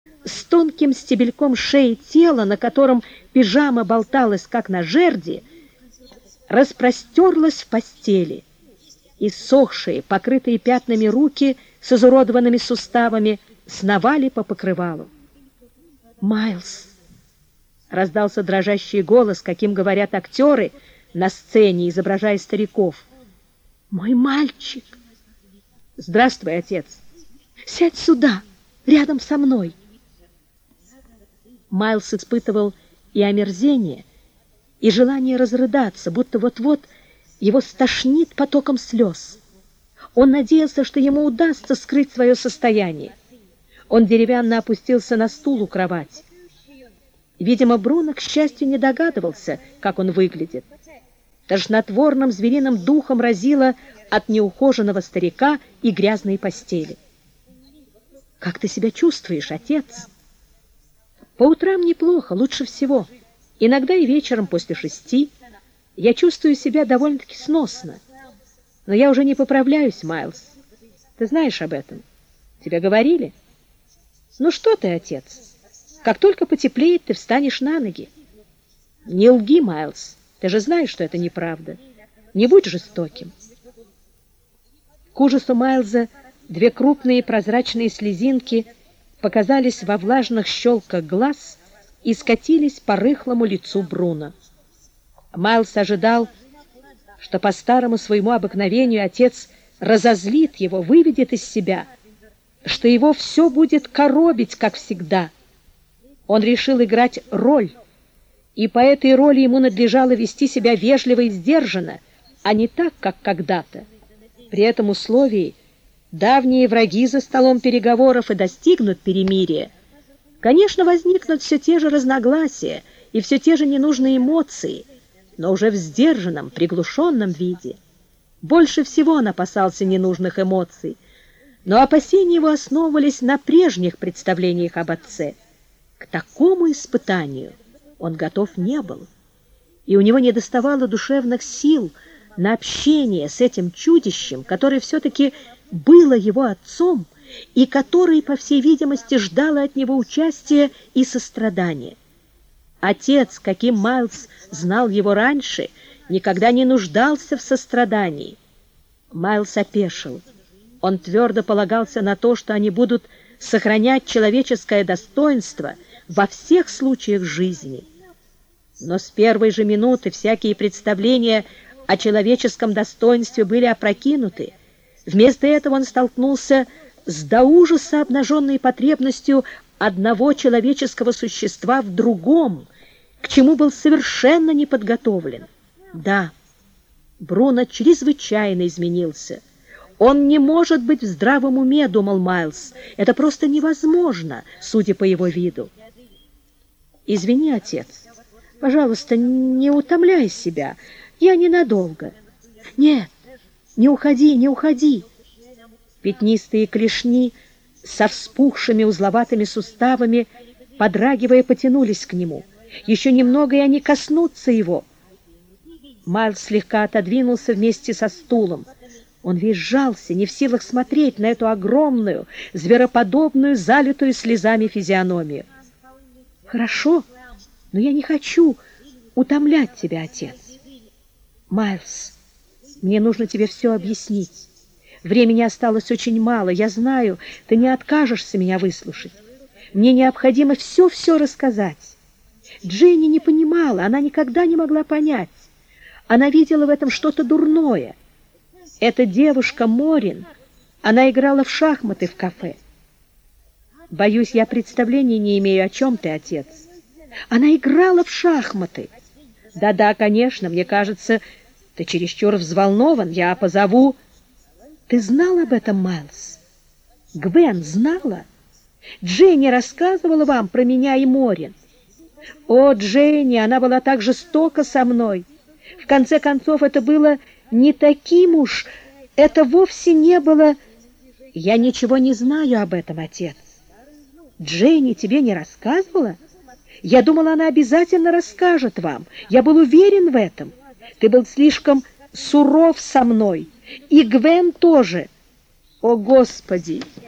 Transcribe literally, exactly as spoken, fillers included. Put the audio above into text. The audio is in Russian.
с тонким стебельком шеи тела, на котором пижама болталась, как на жерди, распростерлась в постели. Иссохшие, покрытые пятнами руки с изуродованными суставами сновали по покрывалу. «Майлз!» — раздался дрожащий голос, каким говорят актеры на сцене, изображая стариков. «Мой мальчик!» «Здравствуй, отец!» «Сядь сюда, рядом со мной!» Майлз испытывал и омерзение, и желание разрыдаться, будто вот-вот его стошнит потоком слез. Он надеялся, что ему удастся скрыть свое состояние. Он деревянно опустился на стул у кровати. Видимо, Бруно, к счастью, не догадывался, как он выглядит. Тошнотворным звериным духом разило от неухоженного старика и грязной постели. «Как ты себя чувствуешь, отец?» «По утрам неплохо, лучше всего. Иногда и вечером после шести. Я чувствую себя довольно-таки сносно. Но я уже не поправляюсь, Майлз. Ты знаешь об этом? Тебе говорили?» «Ну что ты, отец? Как только потеплеет, ты встанешь на ноги». «Не лги, Майлз. Ты же знаешь, что это неправда. Не будь жестоким». К ужасу Майлза две крупные прозрачные слезинки показались во влажных щелках глаз и скатились по рыхлому лицу Бруно. Майлз ожидал, что по старому своему обыкновению отец разозлит его, выведет из себя, что его все будет коробить, как всегда. Он решил играть роль, и по этой роли ему надлежало вести себя вежливо и сдержанно, а не так, как когда-то. При этом условии давние враги за столом переговоров и достигнут перемирия. Конечно, возникнут все те же разногласия и все те же ненужные эмоции, но уже в сдержанном, приглушенном виде. Больше всего он опасался ненужных эмоций, но опасения его основывались на прежних представлениях об отце. К такому испытанию он готов не был, и у него недоставало душевных сил на общение с этим чудищем, которое все-таки было его отцом и который, по всей видимости, ждало от него участия и сострадания. Отец, каким Майлз знал его раньше, никогда не нуждался в сострадании. Майлз опешил. Он твердо полагался на то, что они будут сохранять человеческое достоинство во всех случаях жизни. Но с первой же минуты всякие представления о человеческом достоинстве были опрокинуты. Вместо этого он столкнулся с до ужаса обнаженной потребностью одного человеческого существа в другом, к чему был совершенно не подготовлен. Да, Бруно чрезвычайно изменился. Он не может быть в здравом уме, думал Майлз. Это просто невозможно, судя по его виду. «Извини, отец. Пожалуйста, не утомляй себя. Я ненадолго». «Нет, не уходи, не уходи». Пятнистые клешни со вспухшими узловатыми суставами, подрагивая, потянулись к нему. Еще немного, и они коснутся его. Майлз слегка отодвинулся вместе со стулом. Он весь сжался, не в силах смотреть на эту огромную, звероподобную, залитую слезами физиономию. «Хорошо, но я не хочу утомлять тебя, отец. Майлз, мне нужно тебе все объяснить. Времени осталось очень мало. Я знаю, ты не откажешься меня выслушать. Мне необходимо все-все рассказать. Дженни не понимала, она никогда не могла понять. Она видела в этом что-то дурное. Эта девушка Морин, она играла в шахматы в кафе. Боюсь, я представления не имею, о чем ты, отец. Она играла в шахматы. Да-да, конечно, мне кажется, ты чересчур взволнован. Я позову... Ты знал об этом, Майлз? Гвен знала? Дженни рассказывала вам про меня и Морин? О, Дженни, она была так жестока со мной. В конце концов, это было не таким уж, это вовсе не было... Я ничего не знаю об этом, отец. Дженни тебе не рассказывала? Я думала, она обязательно расскажет вам. Я был уверен в этом. Ты был слишком суров со мной. И Гвен тоже. О, Господи!